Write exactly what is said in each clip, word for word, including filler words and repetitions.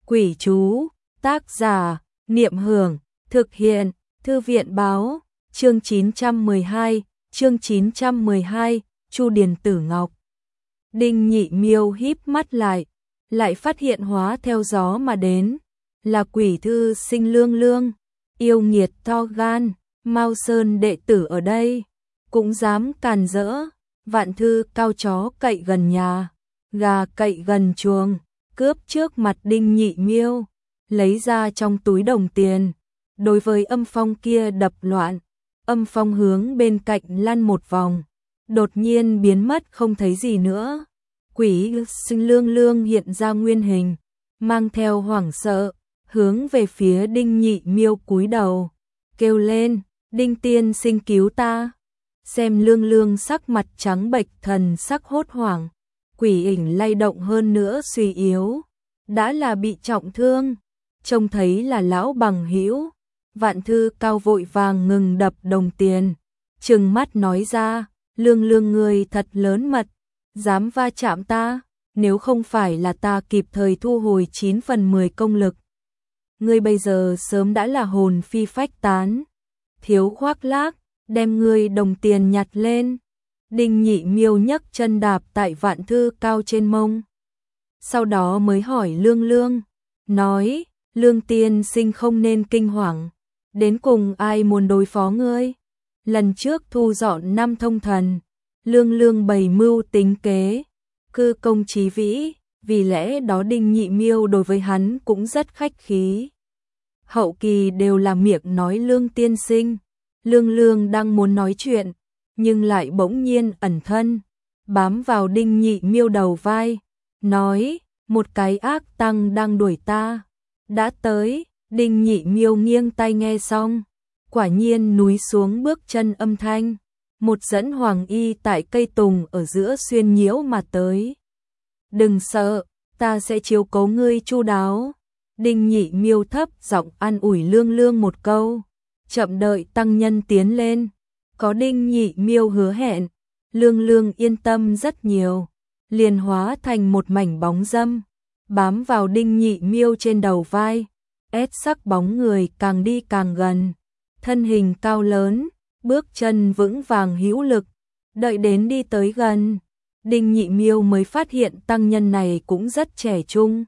Quỷ chú, tác giả, Niệm Hưởng, thực hiện, Thư viện báo, chương chín trăm mười hai, chương chín trăm mười hai, Chu Điền Tử Ngọc. Đinh Nhị Miêu híp mắt lại, lại phát hiện hóa theo gió mà đến, là quỷ thư sinh Lương Lương, yêu nghiệt to gan, Mao Sơn đệ tử ở đây, cũng dám càn rỡ, vạn thư cao chó cậy gần nhà, gà cậy gần chuồng, cướp trước mặt Đinh Nhị Miêu, lấy ra trong túi đồng tiền, đối với âm phong kia đập loạn, âm phong hướng bên cạnh lăn một vòng, đột nhiên biến mất không thấy gì nữa. Quỷ sinh Lương Lương hiện ra nguyên hình, mang theo hoảng sợ, hướng về phía Đinh Nhị Miêu cúi đầu, kêu lên, Đinh tiên sinh cứu ta. Xem Lương Lương sắc mặt trắng bệch, thần sắc hốt hoảng, quỷ ảnh lay động hơn nữa suy yếu, đã là bị trọng thương, trông thấy là lão bằng hữu. Vạn thư cao vội vàng ngừng đập đồng tiền, trừng mắt nói ra, Lương Lương người thật lớn mật, dám va chạm ta, nếu không phải là ta kịp thời thu hồi chín phần mười công lực, ngươi bây giờ sớm đã là hồn phi phách tán. Thiếu khoác lác, đem ngươi đồng tiền nhặt lên. Đinh Nhị Miêu nhấc chân đạp tại Vạn thư cao trên mông, sau đó mới hỏi Lương Lương, nói, Lương tiên sinh không nên kinh hoàng, đến cùng ai muốn đối phó ngươi? Lần trước thu dọn năm thông thần, Lương Lương bày mưu tính kế, cư công chí vĩ, vì lẽ đó Đinh Nhị Miêu đối với hắn cũng rất khách khí. Hậu kỳ đều là miệng nói Lương tiên sinh, Lương Lương đang muốn nói chuyện, nhưng lại bỗng nhiên ẩn thân, bám vào Đinh Nhị Miêu đầu vai, nói, một cái ác tăng đang đuổi ta, đã tới. Đinh Nhị Miêu nghiêng tai nghe xong, quả nhiên núi xuống bước chân âm thanh, một dẫn hoàng y tại cây tùng ở giữa xuyên nhiễu mà tới. Đừng sợ, ta sẽ chiếu cố ngươi chu đáo. Đinh Nhị Miêu thấp giọng an ủi Lương Lương một câu, chậm đợi tăng nhân tiến lên. Có Đinh Nhị Miêu hứa hẹn, Lương Lương yên tâm rất nhiều, liền hóa thành một mảnh bóng dâm, bám vào Đinh Nhị Miêu trên đầu vai. Ép sắc bóng người càng đi càng gần, thân hình cao lớn, bước chân vững vàng hữu lực, đợi đến đi tới gần, Đinh Nhị Miêu mới phát hiện tăng nhân này cũng rất trẻ trung,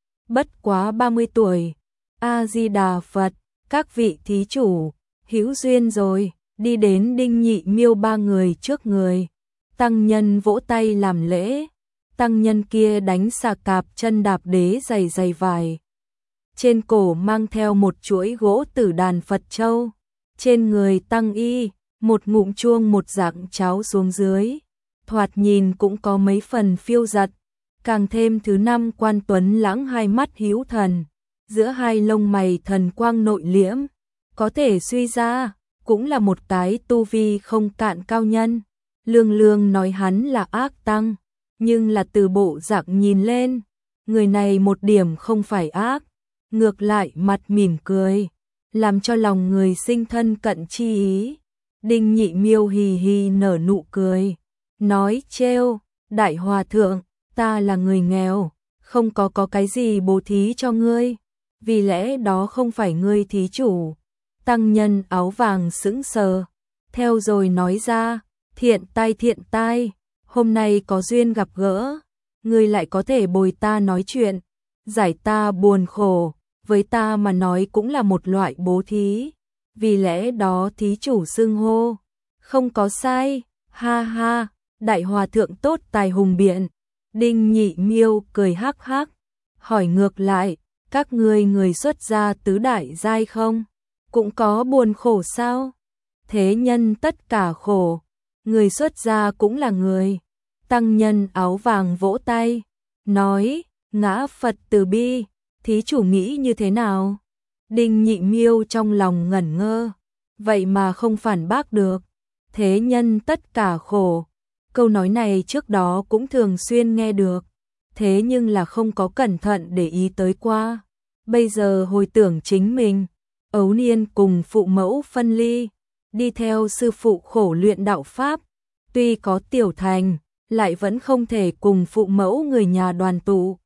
bất quá ba mươi tuổi. A Di Đà Phật, các vị thí chủ, hữu duyên rồi. Đi đến Đinh Nhị Miêu ba người trước người, tăng nhân vỗ tay làm lễ, tăng nhân kia đánh xà cạp chân đạp đế giày giày vải. Trên cổ mang theo một chuỗi gỗ tử đàn Phật châu, trên người tăng y, một ngụm chuông một dạng cháo xuống dưới, thoạt nhìn cũng có mấy phần phiêu giật, càng thêm thứ năm quan tuấn lãng, hai mắt hữu thần, giữa hai lông mày thần quang nội liễm, có thể suy ra, cũng là một cái tu vi không cạn cao nhân. Lương Lương nói hắn là ác tăng, nhưng là từ bộ dạng nhìn lên, người này một điểm không phải ác, ngược lại mặt mỉm cười, làm cho lòng người sinh thân cận chi ý. Đinh Nhị Miêu hì hì nở nụ cười, nói trêu, đại hòa thượng, ta là người nghèo, không có có cái gì bố thí cho ngươi, vì lẽ đó không phải ngươi thí chủ. Tăng nhân áo vàng sững sờ, theo rồi nói ra, thiện tai thiện tai, hôm nay có duyên gặp gỡ, ngươi lại có thể bồi ta nói chuyện, giải ta buồn khổ, với ta mà nói cũng là một loại bố thí, vì lẽ đó thí chủ xưng hô, không có sai, ha ha, đại hòa thượng tốt tài hùng biện. Đinh Nhị Miêu cười hắc hắc, hỏi ngược lại, các ngươi người xuất gia tứ đại giai không? Cũng có buồn khổ sao? Thế nhân tất cả khổ, người xuất gia cũng là người. Tăng nhân áo vàng vỗ tay, nói, ngã Phật từ bi, thí chủ nghĩ như thế nào? Đinh Nhị Miêu trong lòng ngẩn ngơ, vậy mà không phản bác được. Thế nhân tất cả khổ, câu nói này trước đó cũng thường xuyên nghe được, thế nhưng là không có cẩn thận để ý tới qua. Bây giờ hồi tưởng chính mình, ấu niên cùng phụ mẫu phân ly, đi theo sư phụ khổ luyện đạo Pháp, tuy có tiểu thành, lại vẫn không thể cùng phụ mẫu người nhà đoàn tụ.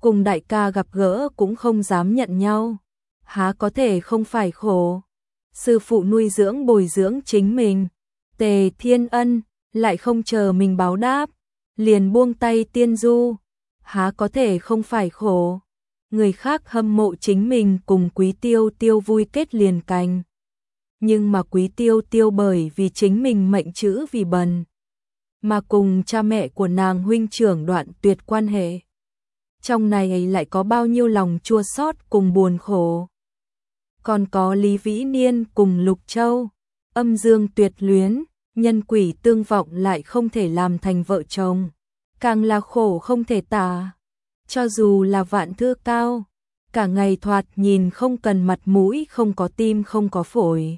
cùng đại ca gặp gỡ cũng không dám nhận nhau, há có thể không phải khổ. Sư phụ nuôi dưỡng bồi dưỡng chính mình, Tề Thiên Ân lại không chờ mình báo đáp, liền buông tay tiên du, há có thể không phải khổ. Người khác hâm mộ chính mình cùng Quý Tiêu Tiêu vui kết liền cành. Nhưng mà Quý Tiêu Tiêu bởi vì chính mình mệnh chữ vì bần, mà cùng cha mẹ của nàng huynh trưởng đoạn tuyệt quan hệ. Trong này lại có bao nhiêu lòng chua xót cùng buồn khổ. Còn có Lý Vĩ Niên cùng Lục Châu, âm dương tuyệt luyến, nhân quỷ tương vọng lại không thể làm thành vợ chồng, càng là khổ không thể tả. Cho dù là Vạn Thư Cao, cả ngày thoạt nhìn không cần mặt mũi, không có tim không có phổi.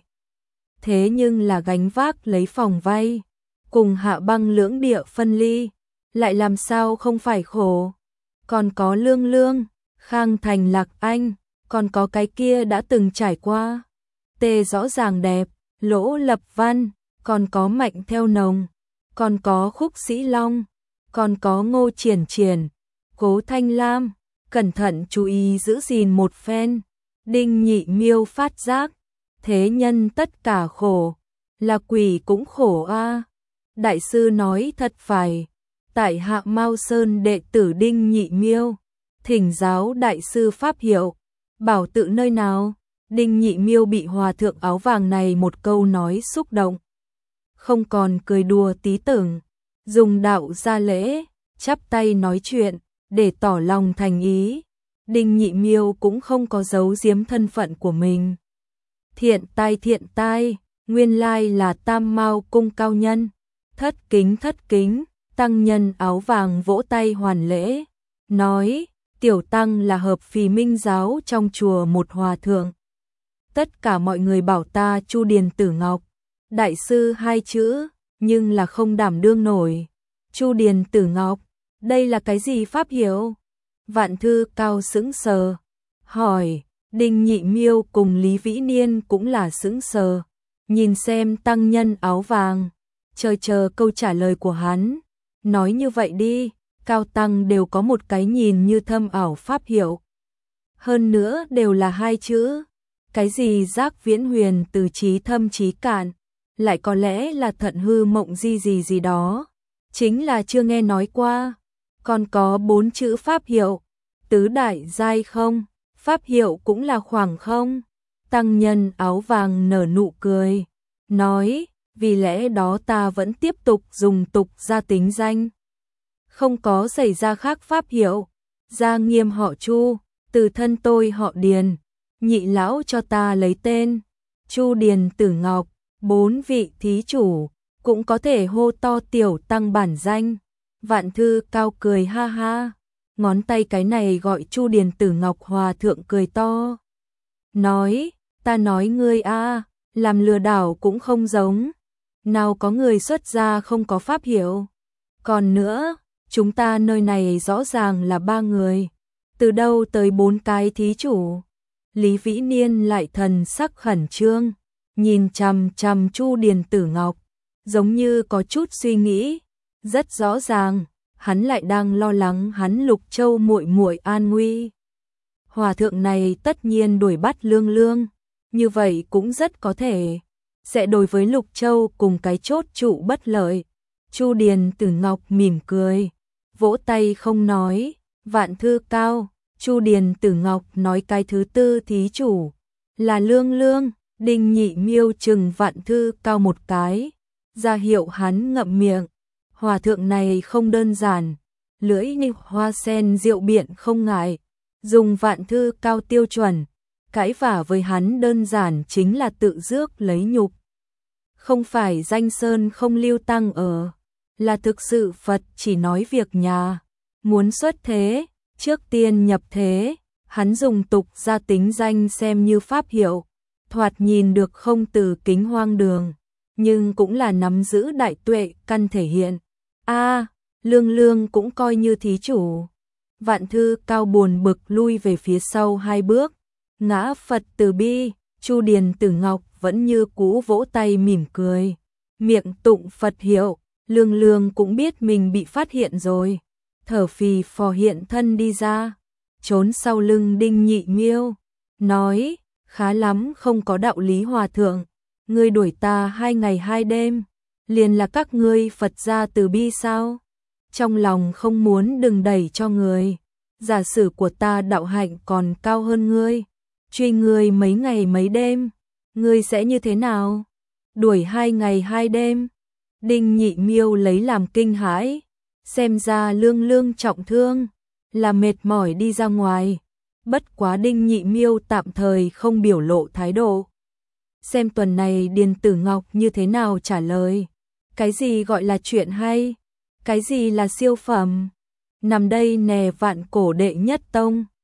Thế nhưng là gánh vác lấy phòng vay, cùng Hạ Băng lưỡng địa phân ly, lại làm sao không phải khổ. Còn có Lương Lương, Khang Thành Lạc Anh, còn có cái kia đã từng trải qua. Tê Rõ Ràng Đẹp, Lỗ Lập Văn, còn có Mạnh Theo Nồng, còn có Khúc Sĩ Long, còn có Ngô Triển Triển, Cố Thanh Lam, cẩn thận chú ý giữ gìn một phen. Đinh Nhị Miêu phát giác, thế nhân tất cả khổ, là quỷ cũng khổ a. Đại sư nói thật phải, tại Hạ Mao Sơn đệ tử Đinh Nhị Miêu, thỉnh giáo đại sư pháp hiệu, bảo tự nơi nào. Đinh Nhị Miêu bị hòa thượng áo vàng này một câu nói xúc động, không còn cười đùa tí tưởng, dùng đạo ra lễ, chắp tay nói chuyện, để tỏ lòng thành ý. Đinh Nhị Miêu cũng không có giấu giếm thân phận của mình. Thiện tai thiện tai, nguyên lai là Tam Mao cung cao nhân. Thất kính thất kính, tăng nhân áo vàng vỗ tay hoàn lễ, nói, tiểu tăng là hợp phì minh giáo trong chùa một hòa thượng. Tất cả mọi người bảo ta Chu Điền Tử Ngọc, đại sư hai chữ, nhưng là không đảm đương nổi. Chu Điền Tử Ngọc, đây là cái gì pháp hiệu? Vạn Thư Cao sững sờ, hỏi. Đinh Nhị Miêu cùng Lý Vĩ Niên cũng là sững sờ, nhìn xem tăng nhân áo vàng, chờ chờ câu trả lời của hắn. Nói như vậy đi, cao tăng đều có một cái nhìn như thâm ảo pháp hiệu. Hơn nữa đều là hai chữ, cái gì giác viễn huyền từ trí thâm trí cạn, lại có lẽ là thận hư mộng di gì gì đó, chính là chưa nghe nói qua. Còn có bốn chữ pháp hiệu, tứ đại giai không, pháp hiệu cũng là khoảng không. Tăng nhân áo vàng nở nụ cười, nói, vì lẽ đó ta vẫn tiếp tục dùng tục gia tính danh. Không có xảy ra khác pháp hiệu, gia nghiêm họ Chu, từ thân tôi họ Điền, nhị lão cho ta lấy tên, Chu Điền Tử Ngọc, bốn vị thí chủ, cũng có thể hô to tiểu tăng bản danh. Vạn Thư Cao cười ha ha, ngón tay cái này gọi Chu Điền Tử Ngọc hòa thượng cười to. Nói, ta nói ngươi a, làm lừa đảo cũng không giống. Nào có người xuất gia không có pháp hiệu. Còn nữa, chúng ta nơi này rõ ràng là ba người. Từ đâu tới bốn cái thí chủ? Lý Vĩ Niên lại thần sắc khẩn trương, nhìn chằm chằm Chu Điền Tử Ngọc, giống như có chút suy nghĩ. Rất rõ ràng, hắn lại đang lo lắng hắn Lục Châu muội muội an nguy. Hòa thượng này tất nhiên đuổi bắt Lương Lương, như vậy cũng rất có thể sẽ đối với Lục Châu cùng cái chốt trụ bất lợi. Chu Điền Tử Ngọc mỉm cười, vỗ tay không nói. Vạn Thư Cao, Chu Điền Tử Ngọc nói cái thứ tư thí chủ là Lương Lương. Đinh Nhị Miêu chừng Vạn Thư Cao một cái, ra hiệu hắn ngậm miệng. Hòa thượng này không đơn giản, lưỡi như hoa sen rượu biện không ngại, dùng Vạn Thư Cao tiêu chuẩn, cãi vả với hắn đơn giản chính là tự rước lấy nhục. Không phải danh sơn không lưu tăng ở, là thực sự Phật chỉ nói việc nhà. Muốn xuất thế, trước tiên nhập thế, hắn dùng tục gia tính danh xem như pháp hiệu, thoạt nhìn được không từ kính hoang đường, nhưng cũng là nắm giữ đại tuệ căn thể hiện. A, à, Lương Lương cũng coi như thí chủ. Vạn Thư Cao buồn bực lui về phía sau hai bước, ngã Phật từ bi. Chu Điền Tử Ngọc vẫn như cũ vỗ tay mỉm cười, miệng tụng Phật hiệu. Lương Lương cũng biết mình bị phát hiện rồi, thở phì phò hiện thân đi ra, trốn sau lưng Đinh Nhị Miêu, nói, khá lắm, không có đạo lý hòa thượng, ngươi đuổi ta hai ngày hai đêm, liền là các ngươi Phật gia từ bi sao? Trong lòng không muốn đừng đẩy cho người, giả sử của ta đạo hạnh còn cao hơn ngươi, truy ngươi mấy ngày mấy đêm, ngươi sẽ như thế nào? Đuổi hai ngày hai đêm. Đinh Nhị Miêu lấy làm kinh hãi, xem ra Lương Lương trọng thương, là mệt mỏi đi ra ngoài. Bất quá Đinh Nhị Miêu tạm thời không biểu lộ thái độ. Xem tuần này Điền Tử Ngọc như thế nào trả lời. Cái gì gọi là chuyện hay? Cái gì là siêu phẩm? Nằm đây nè vạn cổ đệ nhất tông.